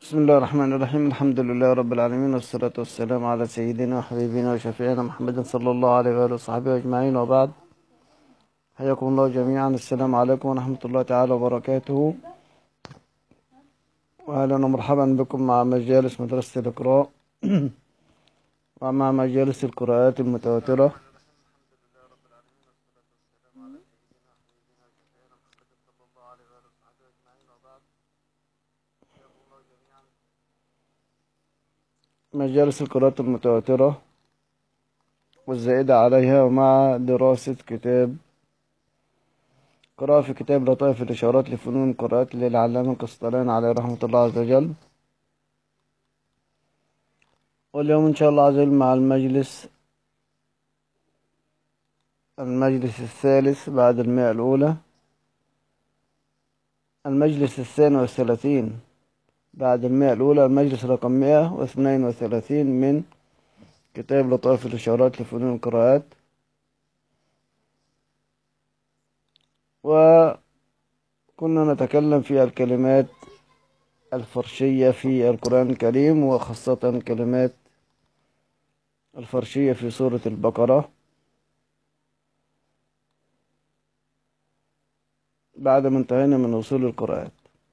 بسم الله الرحمن الرحيم. الحمد لله رب العالمين، والصلاة والسلام على سيدنا وحبيبنا وشفيعنا محمد صلى الله عليه وآله وصحبه أجمعين، وبعد. حياكم الله جميعا. السلام عليكم ورحمة الله تعالى وبركاته، وأهلا ومرحبا بكم مع مجالس مدرسة الإقراء ومع مجالس القراءات المتواترة. مجالس القراءات المتواترة والزائدة عليها، ومع دراسة قراءة في كتاب لطائف الإشارات لفنون القراءات للعلامة القسطلاني عليه رحمة الله عز وجل. واليوم إن شاء الله عز وجل مع المجلس الثالث بعد 100 الأولى، المجلس 32 بعد 100 الأولى، المجلس رقم 132 من كتاب لطائف الإشارات لفنون القراءات. وكنا نتكلم في الكلمات الفرشية في القرآن الكريم، وخاصة الكلمات الفرشية في سورة البقرة، بعد ما انتهينا من أصول القراءات.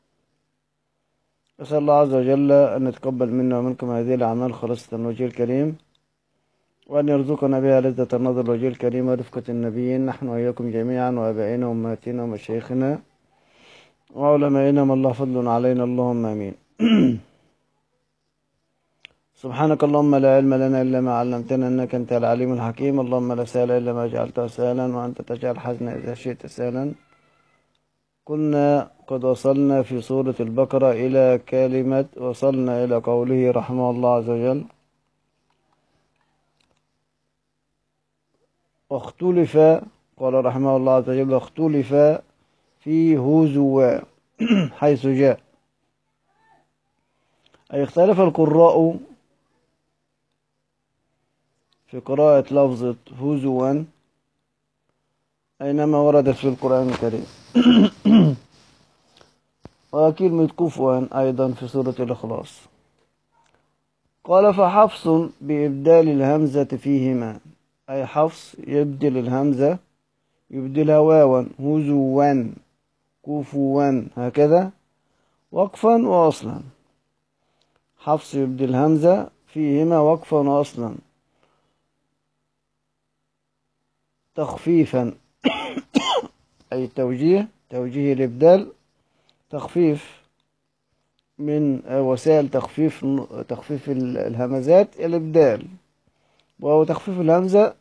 أسأل الله عز وجل أن يتقبل منا ومنكم هذه الأعمال خالصة الوجه الكريم، وأن يرزقنا بها لذة النظر الوجه الكريم ورفقة النبيين، نحن وإياكم جميعا، وآبائنا وأمهاتنا ومشايخنا وعلمائنا، ما الله فضل علينا، اللهم آمين. سبحانك اللهم لا علم لنا إلا ما علمتنا، إنك أنت العليم الحكيم. اللهم لا سهل إلا ما جعلته سهلا، وأنت تجعل الحزن إذا شئت سهلا. كنا قد وصلنا في سورة البقرة إلى وصلنا إلى قوله رحمه الله عز وجل: واختلف، قال رحمه الله عز وجل: واختلف في هزوا حيث جاء، أي اختلف القراء في قراءة لفظة هزوا أينما وردت في القرآن الكريم. وكلمة كفوا أيضا في سورة الإخلاص. قال: فحفص بإبدال الهمزة فيهما، أي حفص يبدل الهمزة، يبدلها واوا، هزوا كفوا هكذا، وقفا وأصلا. حفص يبدل الهمزة فيهما وقفا وأصلا، تخفيفا أي توجيه الإبدال، تخفيف من وسائل تخفيف الهمزات، الإبدال. وهو تخفيف الهمزة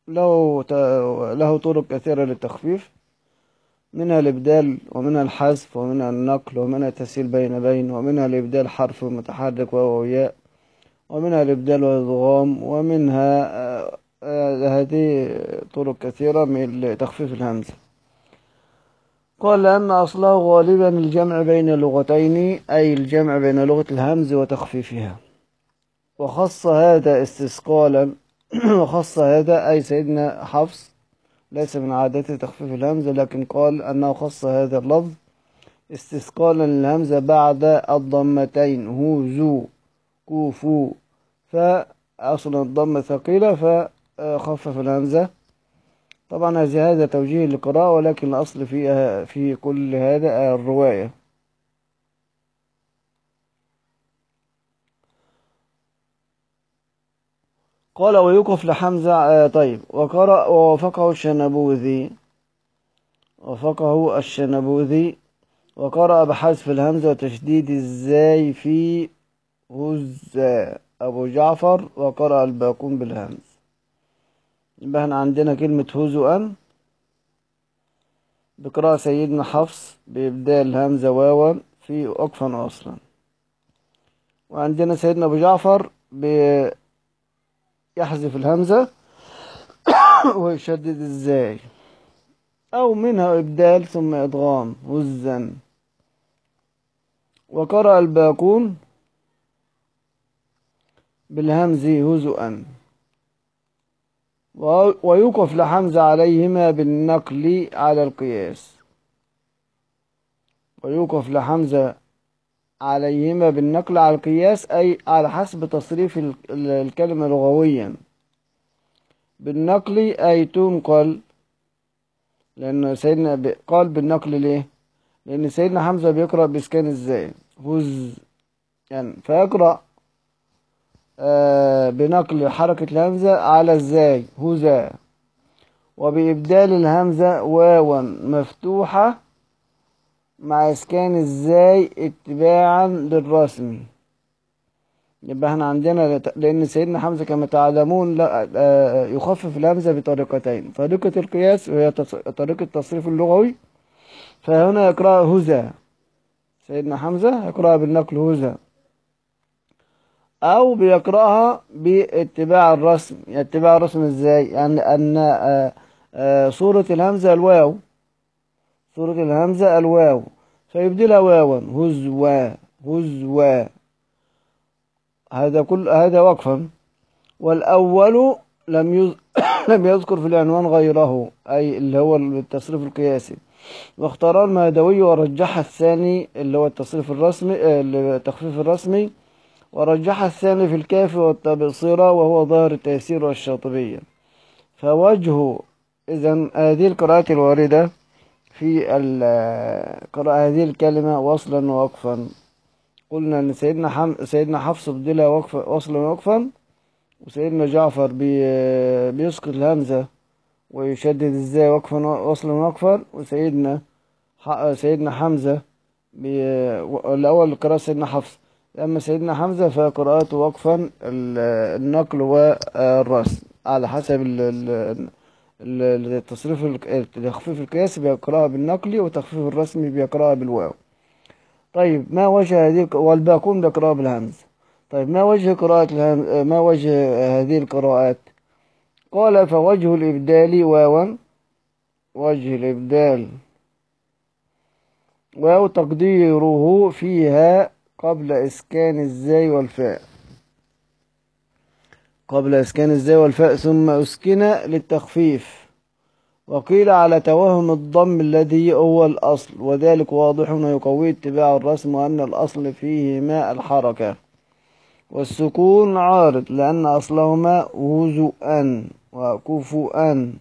له طرق كثيرة للتخفيف، منها الإبدال، ومنها الحذف، ومنها النقل، ومنها التسهيل بين، ومنها الإبدال حرف متحرك وهو ياء، ومنها الإبدال والإدغام، ومنها هذه طرق كثيرة من تخفيف الهمزة. قال: لأن أصله غالبا الجمع بين اللغتين، أي الجمع بين لغة الهمز وتخفيفها، وخص هذا استثقالا وخص هذا أي سيدنا حفص ليس من عادته تخفيف الهمزة، لكن قال أنه خص هذا اللفظ استثقالا للهمزة بعد الضمتين، هو كوفو، فأصلا الضمة ثقيلة فخفف الهمزة. طبعا هذا توجيه للقراءة، ولكن الأصل في كل هذا الرواية. قال: ويوقف لحمزة. طيب، وقرأ وفقه الشنبوذي وقرأ بحذف الهمزة وتشديد الزاي في هزا أبو جعفر، وقرأ الباقون بالهمز. يبقى احنا عندنا كلمة هزوا بقراءة سيدنا حفص بإبدال الهمزة واوا في وقفا أصلا، وعندنا سيدنا أبو جعفر بيحذف الهمزة ويشدد الزاي، أو منها إبدال ثم إدغام هزا. وقرأ الباقون بالهمز هزؤا، ويوقف لحمزة عليهما بالنقل على القياس. ويوقف لحمزة عليهما بالنقل على القياس، أي على حسب تصريف الكلمة لغويا. بالنقل أي تنقل، لأن سيدنا قال بالنقل ليه؟ لأن سيدنا حمزة بيقرأ بإسكان الزاي هز، يعني فيقرأ بنقل حركة الهمزة على الزاي هزا، وبإبدال الهمزة واوا مفتوحة مع إسكان الزاي اتباعا للرسم. يبقى احنا عندنا لأن سيدنا حمزة كما تعلمون يخفف الهمزة بطريقتين، طريقة القياس وهي طريقة التصريف اللغوي، فهنا يقرأ هزا، سيدنا حمزة يقرأها بالنقل هزا، أو بيقرأها باتباع الرسم. اتباع الرسم ازاي؟ يعني أن صورة الهمزة الواو، صورة الهمزة الواو، فيبدلها واوا هزوا هزوا، هذا وقفا. والأول لم يذكر في العنوان غيره، أي اللي هو التصريف القياسي، واختار المهدوي ورجح الثاني اللي هو التصريف الرسمي التخفيف الرسمي، ورجح الثاني في الكاف والتبصرة، وهو ظاهر التيسير والشاطبية. فوجه إذن هذه القراءات الواردة في قراءة هذه الكلمة وصلا ووقفا، قلنا أن سيدنا حفص بدلها وصلا ووقفا، وسيدنا جعفر بيسقط الهمزة ويشدد ازاي وقفا وصلا ووقفا، سيدنا حمزة الأول قراءة سيدنا حفص، أما سيدنا حمزة فقراءته وقفا النقل والرسم على حسب التصريف التخفيف القياسي بيقرأها بالنقل، وتخفيف الرسمي بيقرأها بالواو. طيب ما وجه والباقون بيقرأها بالهمز. طيب ما وجه ما وجه هذه القراءات؟ قال فوجه الإبدال واوا، وجه الإبدال واو تقديره فيها قبل إسكان الزاي والفاء، قبل إسكان الزاي والفاء، ثم أسكن للتخفيف. وقيل على توهم الضم الذي هو الأصل، وذلك واضح ويقوي اتباع الرسم، وأن الأصل فيهما الحركة، والسكون عارض لأن أصلهما هزؤا وكفؤا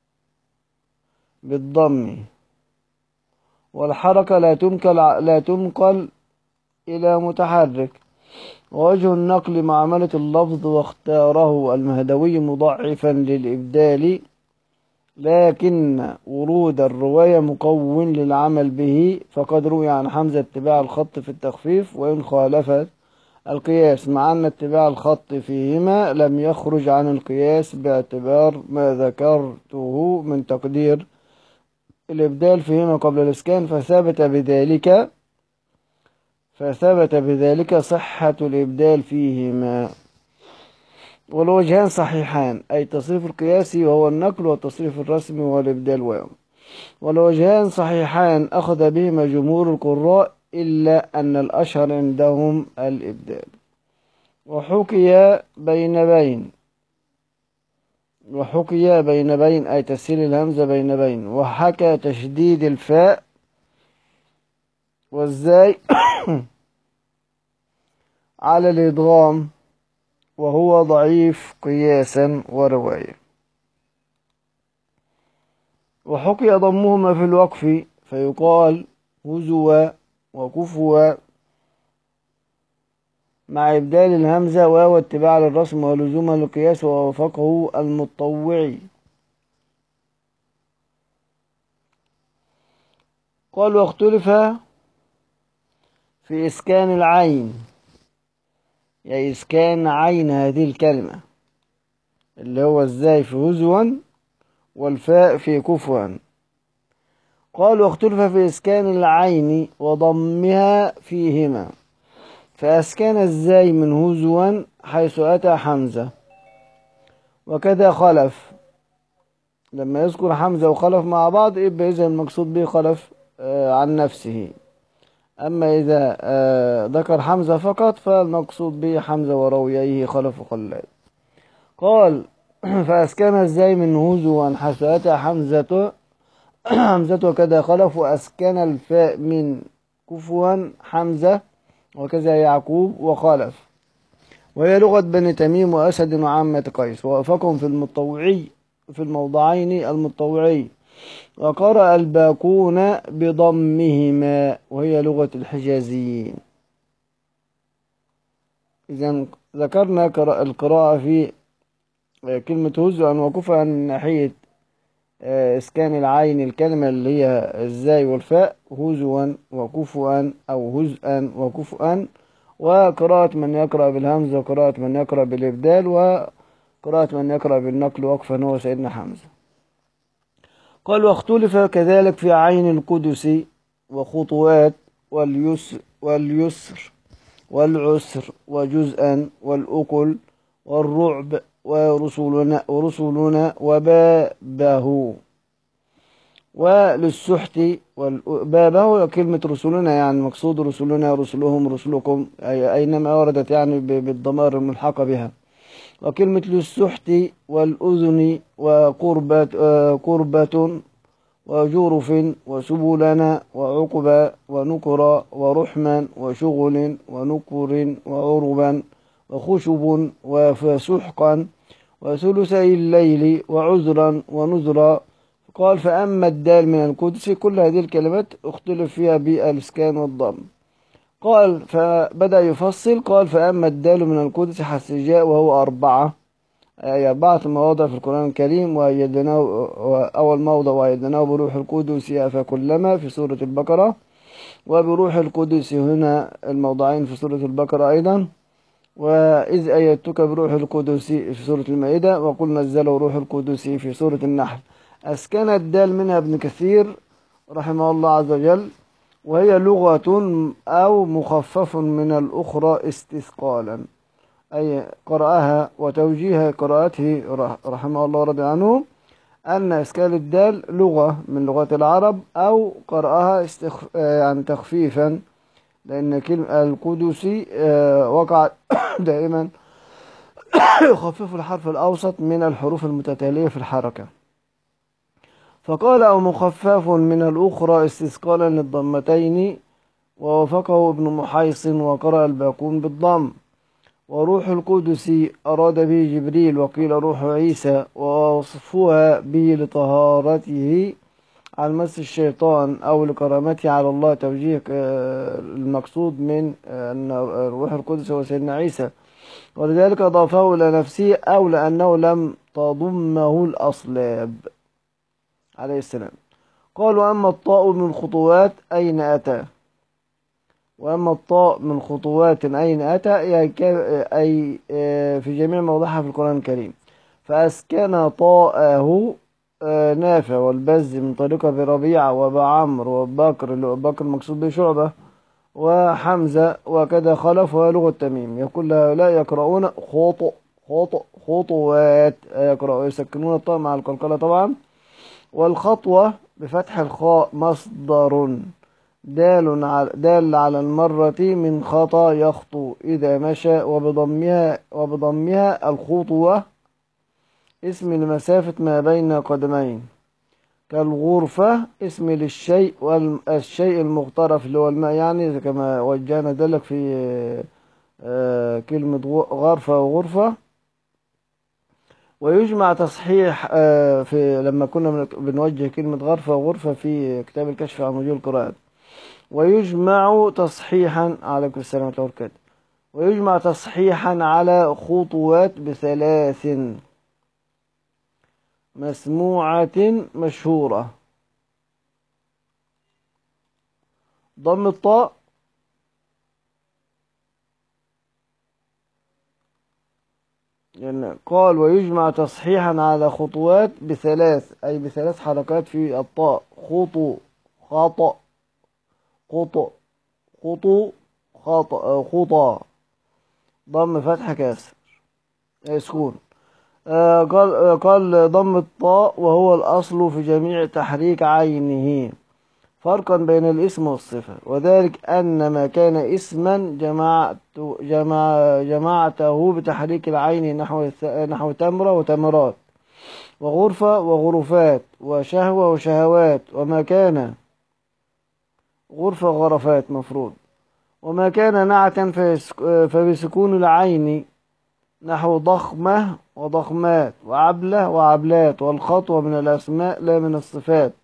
بالضم، والحركة لا تنقل إلى متحرك. ووجه النقل معاملة اللفظ، واختاره المهدوي مضاعفا للإبدال، لكن ورود الرواية مقوٍ للعمل به، فقد روي عن حمزة اتباع الخط في التخفيف وإن خالفت القياس، مع أن اتباع الخط فيهما لم يخرج عن القياس باعتبار ما ذكرته من تقدير الإبدال فيهما قبل الإسكان، فثبت بذلك صحة الإبدال فيهما. والوجهان صحيحان، أي التصريف القياسي وهو النقل، والتصريف الرسمي وهو الإبدال واو. والوجهان صحيحان أخذ بهما جمهور القراء، إلا أن الأشهر عندهم الإبدال. وحكي بين بين أي تسهيل الهمزة بين بين، وحكى تشديد الفاء والزاي على الإدغام، وهو ضعيف قياسا ورواية. وحكي ضمهما في الوقف، فيقال هزوا وكفوا مع إبدال الهمزة واو اتباع للرسم ولزوما للقياس، ووافقه المطوعي. قال واختلف في إسكان العين، يعني إسكان عين هذه الكلمة اللي هو ازاي في هزوا والفاء في كفوا. قال واختلف في إسكان العين وضمها فيهما، فأسكن الزاي من هزوا حيث أتى حمزة، وكذا خلف، لما يذكر حمزة وخلف مع بعض يبقى إذا المقصود به خلف عن نفسه، أما إذا ذكر حمزة فقط فالمقصود به حمزة وروييه خلف وخلاد. قال فأسكن الزاي من هزوا حيث أتى حمزة وكذا خلف، وأسكن الفاء من كفوا حمزة وكذا يعقوب وخلف. وهي لغة بني تميم وأسد وعامة قيس. ووافقهم في المطوعي في الموضعين المطوعي. وقرأ الباقون بضمهما وهي لغة الحجازيين. إذا ذكرنا القراءة في كلمة هزءا وكفءا من ناحية إسكان العين الكلمة اللي هي الزاي والفاء، هزوا وكفوا أو هزءا وكفوا. وقراءة من يقرأ بالهمزة وقراءة من يقرأ بالإبدال وقراءة من يقرأ بالنقل وقفا هو سيدنا حمزة. قال واختلف كذلك في عين القدس وخطوات واليسر والعسر وجزءا والأكل والرعب ورسلنا وبابه وللسحت بابه كلمة رسلنا يعني مقصود رسلنا رسلهم رسلكم أينما وردت يعني بالضمائر الملحقة بها. وكلمة للسحت والأذن وقربة وجرف وسبلنا وعقبة ونكرا ورحما وشغل ونكر وعربا وخشب وفسحقا وثلثي الليل وعذرا ونذرا. قال فأما الدال من القدس كل هذه الكلمات اختلف فيها بالإسكان والضم. قال فبدأ يفصل. قال فأما الدال من القدس حسجاء وهو 4 مواضع في القرآن الكريم. وأيدناه أول موضع وأيدناه بروح القدس فكلما في سورة البقرة. وبروح القدس هنا الموضعين في سورة البقرة أيضا. وإذ أيدتك بروح القدس في سورة المائدة. وقل نزله روح القدس في سورة النحل. أسكن الدال منها ابن كثير رحمه الله عز وجل. وهي لغة أو مخفف من الأخرى استثقالا، أي قرأها وتوجيه قراءته رحمه الله رضي عنه أن إسكان الدال لغة من لغات العرب أو قرأها يعني تخفيفا، لأن كلمة القدسي وقع دائما يخفف الحرف الأوسط من الحروف المتتالية في الحركة. فقال أو مخفف من الأخرى استثقالا للضمتين. ووافقه ابن محيصن وقرأ الباقون بالضم. وروح القدس أراد به جبريل وقيل روح عيسى. ووصفها به لطهارته عن مس الشيطان أو لكرامته على الله، توجيه المقصود من أن روح القدس هو سيدنا عيسى، ولذلك أضافه إلى نفسه أو لأنه لم تضمه الأصلاب عليه السلام. قال وأما الطاء من خطوات أين أتى. وأما الطاء من خطوات أين أتى أي في جميع موضعها في القرآن الكريم. فأسكن طاءه نافع والبز من طريقة بربيعة وبعمر وبكر المقصود به شعبة وحمزة وكذا خلف ولغة تميم. يقول هؤلاء يقرؤون خطوات يسكنون الطاء مع القلقلة طبعا. والخطوة بفتح الخاء مصدر دال على المرة من خطا يخطو إذا مشى. وبضمها الخطوة اسم لمسافة ما بين قدمين. كالغرفة اسم للشيء والشيء المغترف اللي هو الماء، يعني كما وجهنا ذلك في كلمة غرفة وغرفة. ويجمع تصحيح في لما كنا بنوجه كلمة غرفة وغرفة في كتاب الكشف عن وجوه القراءات. ويجمع تصحيحا عليكم السلام ورحمة الله وبركاته. ويجمع تصحيحا على خطوات ب3 مسموعة مشهورة. ضم الطاء يعني قال ويجمع تصحيحا على خطوات ب3 أي ب3 حركات في الطاء. خطو خطأ خطأ خطو خطا ضم فتح كاسر سكون. قال ضم الطاء وهو الأصل في جميع تحريك عينه، فرقا بين الاسم والصفة، وذلك أن ما كان اسما جمعته بتحريك العين نحو تمرة وتمرات وغرفة وغرفات وشهوة وشهوات. وما كان غرفة غرفات مفروض. وما كان نعتا فبسكون العين، نحو ضخمة وضخمات وعبلة وعبلات، والخطوة من الأسماء لا من الصفات.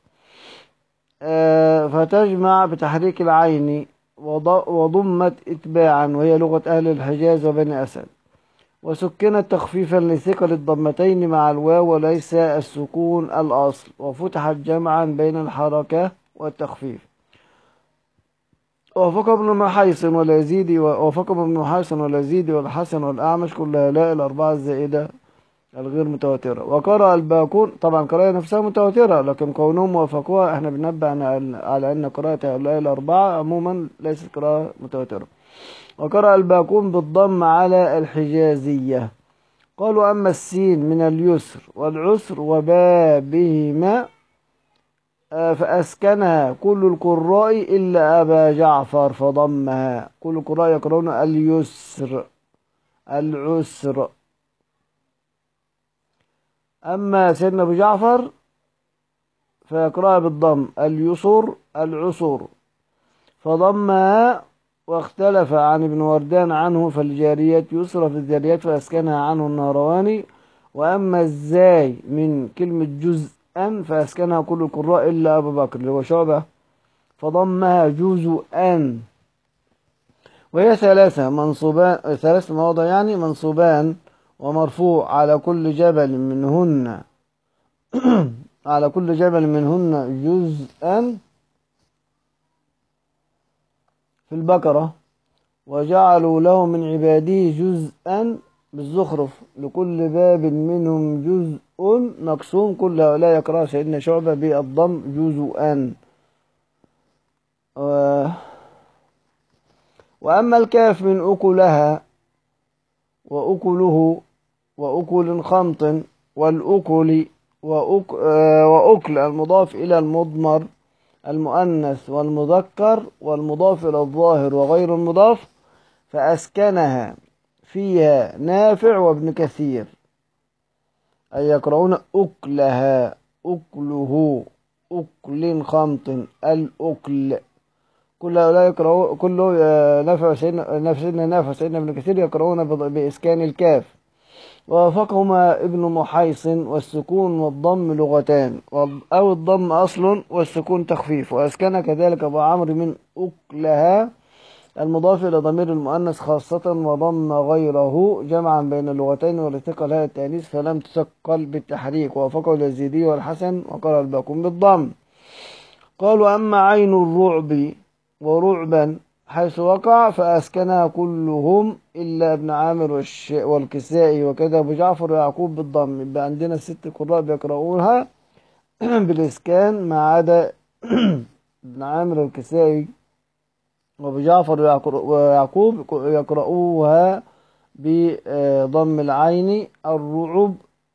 فتجمع بتحريك العين، وضمت إتباعا، وهي لغة أهل الحجاز وبني أسد. وسكنت تخفيفا لثقل الضمتين مع الواو، وليس السكون الأصل، وفتحت جمعا بين الحركة والتخفيف. وافق ابن محيصن واليزيدي والحسن والأعمش كل هؤلاء الأربعة الزائدة الغير متواترة. وقرأ الباقون، طبعا قراءة نفسها متواترة، لكن كونهم وافقوها احنا بننبه على أن قراءة هؤلاء الأربعة عموما ليست قراءة متواترة. وقرأ الباقون بالضم على الحجازية. قالوا أما السين من اليسر والعسر وبابهما فأسكنها كل القراء إلا أبا جعفر فضمها. كل القراء يقرؤون اليسر العسر. أما سيدنا أبو جعفر فيقرأها بالضم اليسر العسر فضمها. واختلف عن ابن وردان عنه فالجاريات يسرى في الذريات فأسكنها عنه النهرواني. وأما الزاي من كلمة جزءا فأسكنها كل القراء إلا أبو بكر اللي هو شعبة فضمها جزءا. وهي ثلاث مواضع يعني منصوبان ومرفوع على كل جبل منهن على كل جبل منهن جزءا في البقرة. وجعلوا له من عباده جزءا بالزخرف لكل باب منهم جزء مقسوم. كل هؤلاء يقرأ سيدنا شعبة بالضم جزءا. وأما الكاف من أكلها وأكله وأكل خمط والأكل وأكل المضاف إلى المضمر المؤنث والمذكر والمضاف إلى الظاهر وغير المضاف فأسكنها فيها نافع وابن كثير، أي يقرؤون أكلها أكله أكل خمط الأكل. كل هؤلاء يقرؤون كله نافع سيدنا ابن كثير يقرؤون بإسكان الكاف. ووافقهما ابن محيصن والسكون والضم لغتان، أو الضم أصل والسكون تخفيف. وأسكن كذلك أبو عمرو من أكلها المضاف إلى ضمير المؤنث خاصة، وضم غيره جمعا بين اللغتين والثقل هذا التأنيث فلم تثقل بالتحريك. ووافقه اليزيدي والحسن وقرأ الباقون بالضم. قالوا أما عين الرعب ورعبا حيث وقع فأسكنها كلهم إلا ابن عامر والكسائي وكذا أبو جعفر ويعقوب بالضم. يبقى عندنا 6 قراء بيقرؤونها بالإسكان ما عدا ابن عامر والكسائي وأبو جعفر ويعقوب يقرؤوها بضم العين الرعب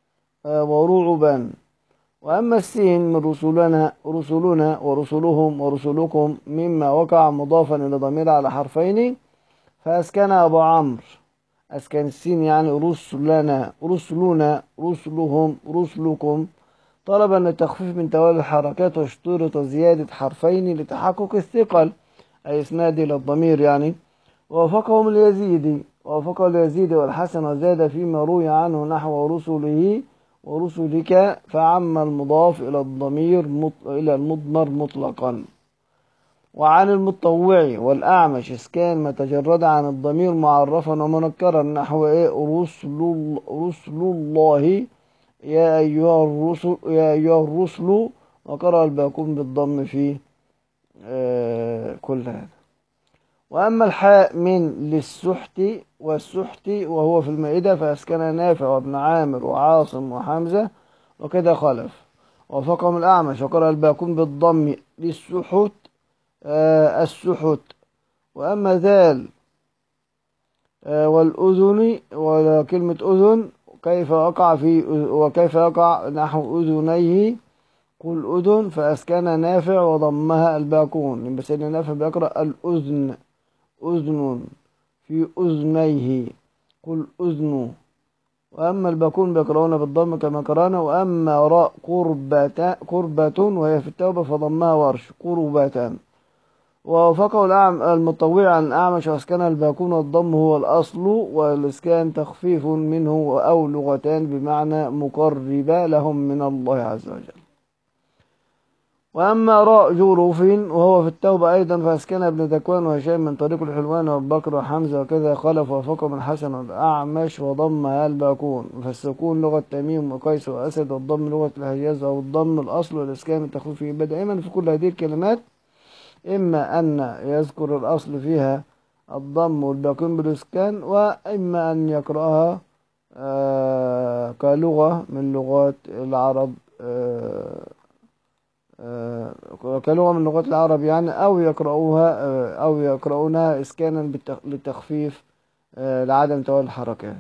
ورعبا. وأما السين من رسلنا ورسلهم ورسلكم مما وقع مضافا إلى ضمير على حرفين فأسكن أبو عمرو أسكن السين يعني رسلنا رسلهم رسلكم طلبا للتخفيف من توالي الحركات واشترط زيادة حرفين لتحقق الثقل أي إسناد إلى الضمير يعني. ووافقه اليزيدي والحسن وزاد فيما روي عنه نحو رسله ورسلك فعم المضاف إلى الضمير إلى المضمر مطلقا. وعن المطوع والأعمش إسكان ما تجرد عن الضمير معرفا ومنكرا نحو رسل الله يا أيها الرسل. وقرأ الباقون بالضم في كل هذا. وأما الحاء من للسحت والسحت وهو في المائدة فأسكن نافع وابن عامر وعاصم وحمزة وكذا خلف. وفقهم الأعمش وقرأ الباقون بالضم للسحت السحت. وأما ذال والأذن وكلمة أذن وكيف يقع نحو أذنيه قل أذن فأسكن نافع وضمها الباقون. يبقى سيدنا نافع بيقرأ الأذن أذن في أذنيه قل أذن. وأما الباقون بيقرؤون بالضم كما قرأنا. وأما راء قربة وهي في التوبة فضمها ورش قربة. ووافقه المطوع عن الأعمش وأسكن الباكون والضم هو الأصل، والإسكان تخفيف منه أو لغتان بمعنى مقربة لهم من الله عز وجل. وأما راء جوروف وهو في التوبة أيضا فأسكن ابن ذكوان وهشام من طريق الحلوان وأبو بكر وحمزة وكذا خلف ووافقهم الحسن والأعمش وضم الباكون، فالسكون لغة تميم وقيس وأسد، والضم لغة الحجاز، أو الضم الأصل والإسكان التخفيف يبقى دائما في كل هذه الكلمات إما أن يذكر الأصل فيها الضم والباقين بالإسكان، وإما أن يقرأها كلغة من لغات العرب، كلغة من لغات العرب يعني، أو يقرؤونها إسكانا للتخفيف لعدم توالي الحركات.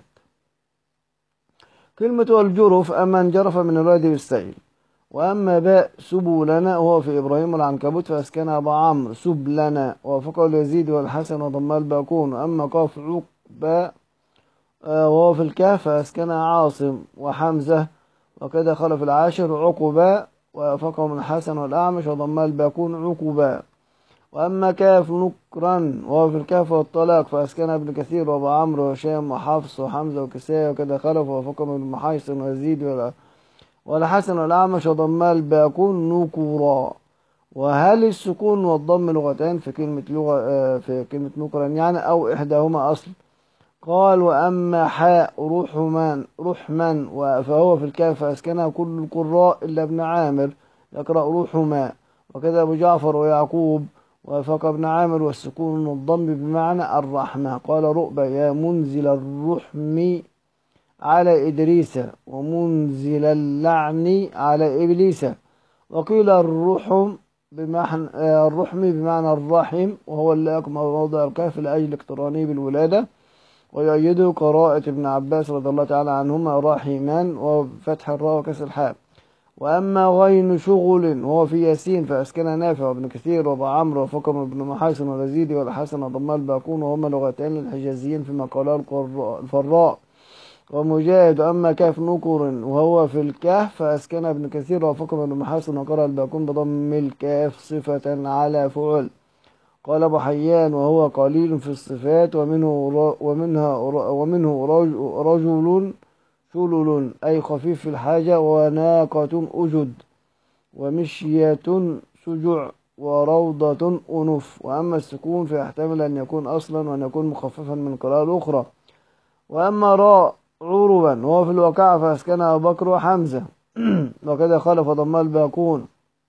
كلمة والجرف أما انجرف من الوادي بالسيل. وأما باء سبلنا وهو في إبراهيم والعنكبوت فأسكن أبا عمرو سبلنا ووافقه اليزيد والحسن وضم الباكون. وأما قاف عقبة وهو في الكهف فأسكن عاصم وحمزة وكذا خلف العاشر عقبة ووافقهم الحسن والأعمش وضم الباكون عقبة. وأما كاف نكرا وهو في الكهف والطلاق فأسكن ابن كثير وأبو عمرو وهشام وحفص وحمزة وكساء وكذا خلف ووافقهم ابن محيصن ويزيد والحسن والأعمش وضم الباكون نكرا. وهل السكون والضم لغتان في كلمة نكرا يعني، أو إحداهما أصل؟ قال وأما حاء رحما فهو في الكهف فأسكنها كل القراء إلا ابن عامر يقرأ رحما، وكذا أبو جعفر ويعقوب وافق ابن عامر، والسكون والضم بمعنى الرحمة. قال رؤبة يا منزل الرحم على إدريس ومنزل اللعن على إبليس. وقيل الرحم بمعنى الرحم، وهو اللائق موضع الكهف لأجل اقترانه بالولادة، ويؤيده قراءة ابن عباس رضي الله تعالى عنهما رحمان وفتح الراء وكسر الحاء. وأما غين شغل وهو في ياسين فأسكن نافع وابن كثير وابو عمرو وفقم ابن محيصن واليزيد والحسن وضم الباكون، وهما لغتين للحجازيين فيما قاله الفراء ومجاهد. أما كاف نكر وهو في الكهف فأسكن ابن كثير وفقم ابن محيصن وقرأ الباكون بضم الكاف صفة على فعل. قال أبو حيان وهو قليل في الصفات ومنه رجل شلل أي خفيف في الحاجة، وناقة أجد، ومشية سجع، وروضة أنف. وأما السكون فيحتمل أن يكون أصلا وأن يكون مخففا من قراءة الأخرى. وأما راء عربا وهو في الواقع فأسكنها أبو بكر وحمزة وكذا خلف وضم الباكون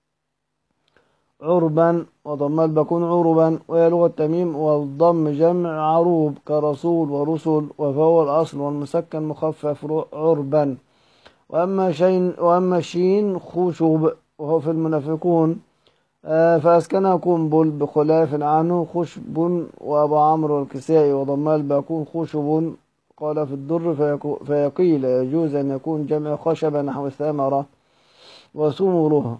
عربا وضم الباكون عربا، وهي لغة تميم، والضم جمع عروب كرسول ورسل، وفهو الأصل، والمسكن مخفف عربا. وأما شين خشب وهو في المنافقون فأسكنها قنبل بخلاف عنه خشب وأبو عمرو والكسائي وضم الباكون خشب. قال في الدر فيقيل يجوز أن يكون جمع خشبة نحو الثمرة وثمرها.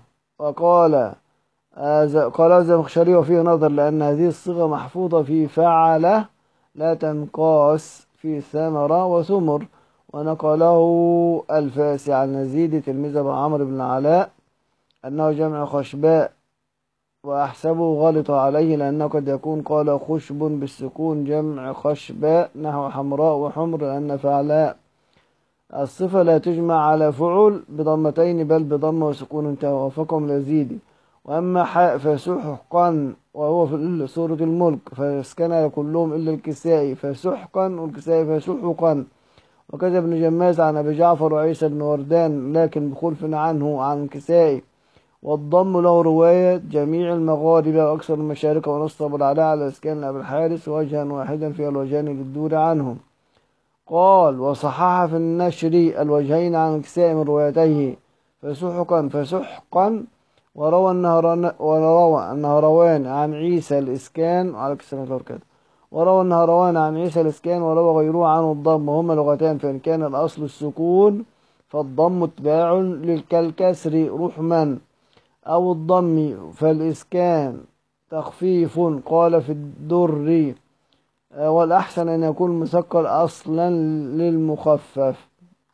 قال الزمخشري وفيه نظر لأن هذه الصيغة محفوظة في فعل لا تنقاس في ثمرة وثمر. ونقله الفاسي عن يزيد تلميذ أبو عمرو بن العلاء أنه جمع خشباء، وأحسبه غلط عليه لأنه قد يكون قال خشب بالسكون جمع خشباء نحو حمراء وحمر، لأن فعلاء الصفة لا تجمع على فعل بضمتين بل بضم وسكون انتهى. وفقهم اليزيدي. وأما حاء فسحقا وهو في سورة الملك فاسكن كلهم إلا الكسائي فسحقا، والكسائي فسحقا. وكذا ابن جماز عن أبي جعفر وعيسى بن وردان لكن بخلف عنه عن الكسائي. والضم له رواية جميع المغاربة وأكثر المشارق، ونصب العلاء على إسكان أبي الحارث وجها واحدا فيها الوجهان للدور عنهم. قال وصحح في النشر الوجهين عن الكسائي من روايتيه فسحقا. وروى النهروان عن عيسى الإسكان على كسر كده. وروى النهروان عن عيسى الإسكان وروى غيره عنه الضم، وهما لغتان، فإن كان الأصل السكون فالضم اتباع للكسر رحما، أو الضم فالإسكان تخفيف. قال في الدر والأحسن أن يكون مثقل أصلا للمخفف.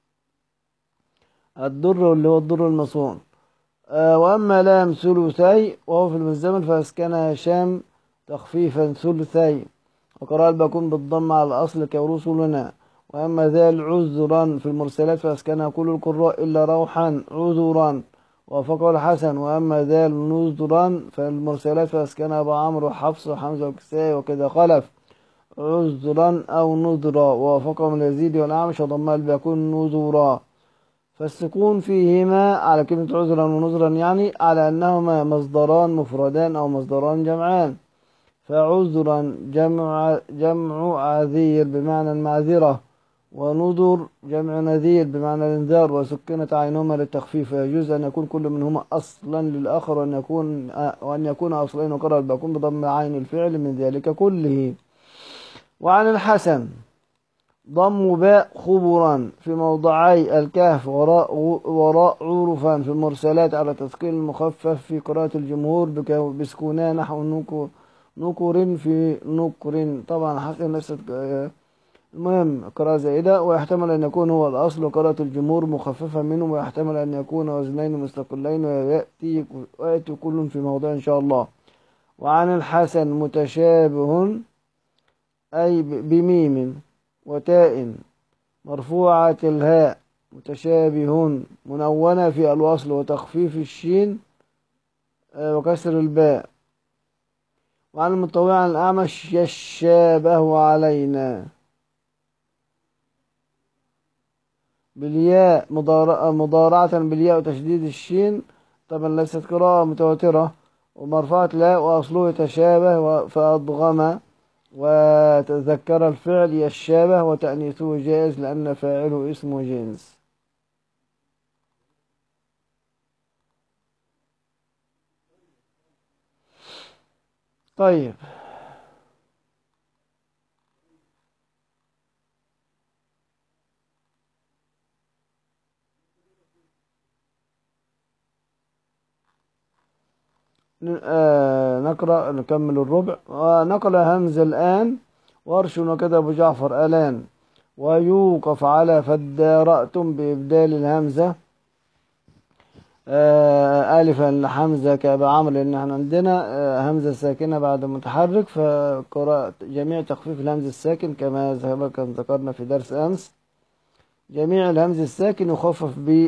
الدر اللي هو الدر المصون. وأما لام ثلثي وهو في المزدمل فأسكنها هشام تخفيفا ثلثي. وقراءة الباقون بالضم على الأصل كرسلنا. وأما ذال عذرا في المرسلات فأسكنها كل القراء إلا روحا عذرا ووافقه الحسن. وأما ذال نذرا فالمرسلات فأسكنها أبو عمرو وحفص وحمزة وكسائي وكذا خلف عذرا أو نذرا ووافقهم اليزيدي والأعمش وضمها الباقون نذرا. فالسكون فيهما على كلمة عذرا ونذرا يعني على أنهما مصدران مفردان أو مصدران جمعان. فعذرا جمع عذير بمعنى المعذرة، ونذر جمع نذير بمعنى الانذار، وسكنت عينهما للتخفيف. ويجوز أن يكون كل منهما أصلا للآخر وأن يكون أصلين. وقرأ الباقون بضم عين الفعل من ذلك كله. وعن الحسن ضم باء خبرا في موضعي الكهف وراء عرفا في المرسلات على تثقيل المخفف في قراءة الجمهور بسكونها نحو نكر في نكر. طبعا حسن نفس المهم قراءة زائدة. ويحتمل أن يكون هو الأصل وقراءة الجمهور مخففة منه، ويحتمل أن يكون وزنين مستقلين ويأتي كل في موضع إن شاء الله. وعن الحسن متشابه أي بميم وتاء مرفوعة الهاء متشابه منونة في الوصل وتخفيف الشين وكسر الباء. وعن المتطوع عن الأعمش يشابه علينا بالياء مضارعة بالياء وتشديد الشين. طبعا ليست قراءة متواترة. ومرفوعة لا وأصله يتشابه فأضغم وتذكر الفعل يشابه وتأنيثه جائز لأن فاعله اسمه جنس. طيب نقرأ نكمل الربع. ونقل همزة الآن ورش وكذا أبو جعفر الآن. ويوقف على فادارأتم بإبدال الهمزة ألفا لحمزة كأبا عمرو، لأن احنا عندنا همزة ساكنة بعد متحرك، فقراءة جميع تخفيف الهمز الساكن كما ذكرنا في درس أمس. جميع الهمز الساكن يخفف ب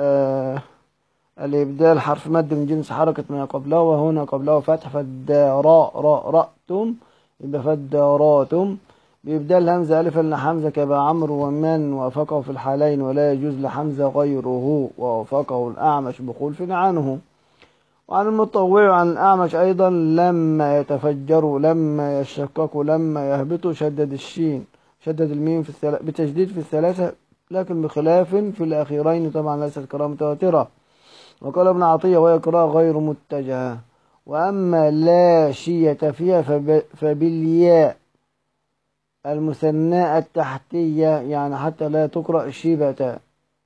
الإبدال حرف مد من جنس حركة ما قبله، وهنا قبله فتح فادارأتم يبقى فادارأتم بإبدال الهمزة ألفا لحمزة كأبا عمرو ومن وافقه في الحالين، ولا يجوز لحمزة غيره ووافقه الأعمش بخلف عنه. وعن المتطوع عن الأعمش أيضا لما يتفجروا لما يشققوا لما يهبطوا شدد الميم بتشديد في الثلاثة، لكن بخلاف في الأخيرين طبعا ليست قراءة متواترة. وقال ابن عطية وهي قراءة غير متجهة. وأما لا شية فيها فبالياء المثناء التحتية، يعني حتى لا تقرأ شيبة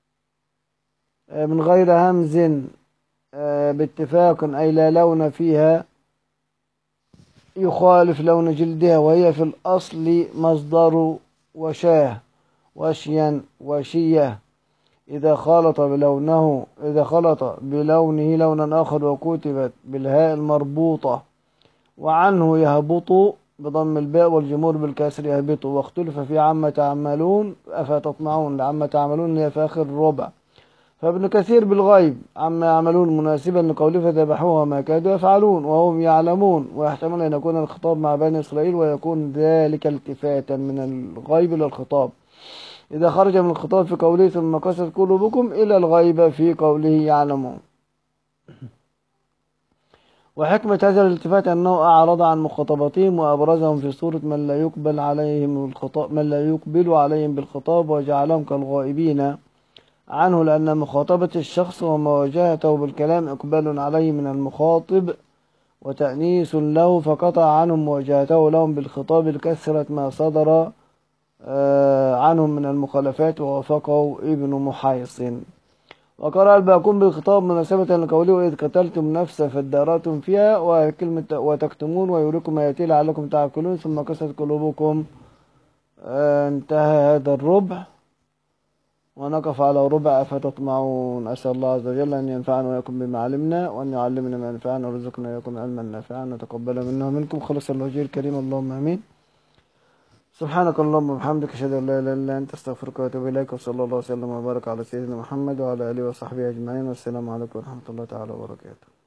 من غير همز باتفاق، أي لا لون فيها يخالف لون جلدها، وهي في الأصل مصدر وشاه وشيا وشية إذا خلط بلونه لونا آخر وكتبت بالهاء المربوطة. وعنه يهبط بضم الباء والجمهور بالكسر يهبط. واختلف في عما تعملون أفتطمعون لعما تعملون هي في آخر الربع. فابن كثير بالغيب عما يعملون مناسبا لقوله فذبحوها ما كادوا يفعلون وهم يعلمون. ويحتمل أن يكون الخطاب مع بني إسرائيل ويكون ذلك التفاتا من الغيب للخطاب إذا خرج من الخطاب في قوله ثم قست قلوبكم إلى الغيب في قوله يعلمون. وحكمة هذا الالتفات أنه أعرض عن مخاطبتهم وأبرزهم في صورة من لا يقبل عليهم بالخطاب وجعلهم كالغائبين عنه، لأن مخاطبة الشخص ومواجهته بالكلام إقبال عليه من المخاطب وتأنيس له، فقطع عنهم مواجهته لهم بالخطاب لكثرة ما صدر عنهم من المخالفات. ووافقه ابن محيصن. وقرأ الباقون بالخطاب مناسبة لقوله إذ قتلتم نفسا فادارأتم فيها وكلمة وتكتمون ويريكم ما يأتي لعلكم تعقلون ثم قست قلوبكم. انتهى هذا الربع. ونقف على ربع فتطمعون. أسأل الله عز وجل أن ينفعنا وإياكم بما علمنا، وأن يعلمنا ما ينفعنا، ويرزقنا وإياكم علما نافعا، وتقبل منا ومنكم خلص الوجه الكريم، اللهم آمين. سبحانك اللهم وبحمدك، أشهد أن لا إله إلا أنت، أستغفرك وأتوب إليك، وصلى الله وسلم وبارك على سيدنا محمد وعلى آله وصحبه أجمعين، والسلام عليكم ورحمة الله تعالى وبركاته.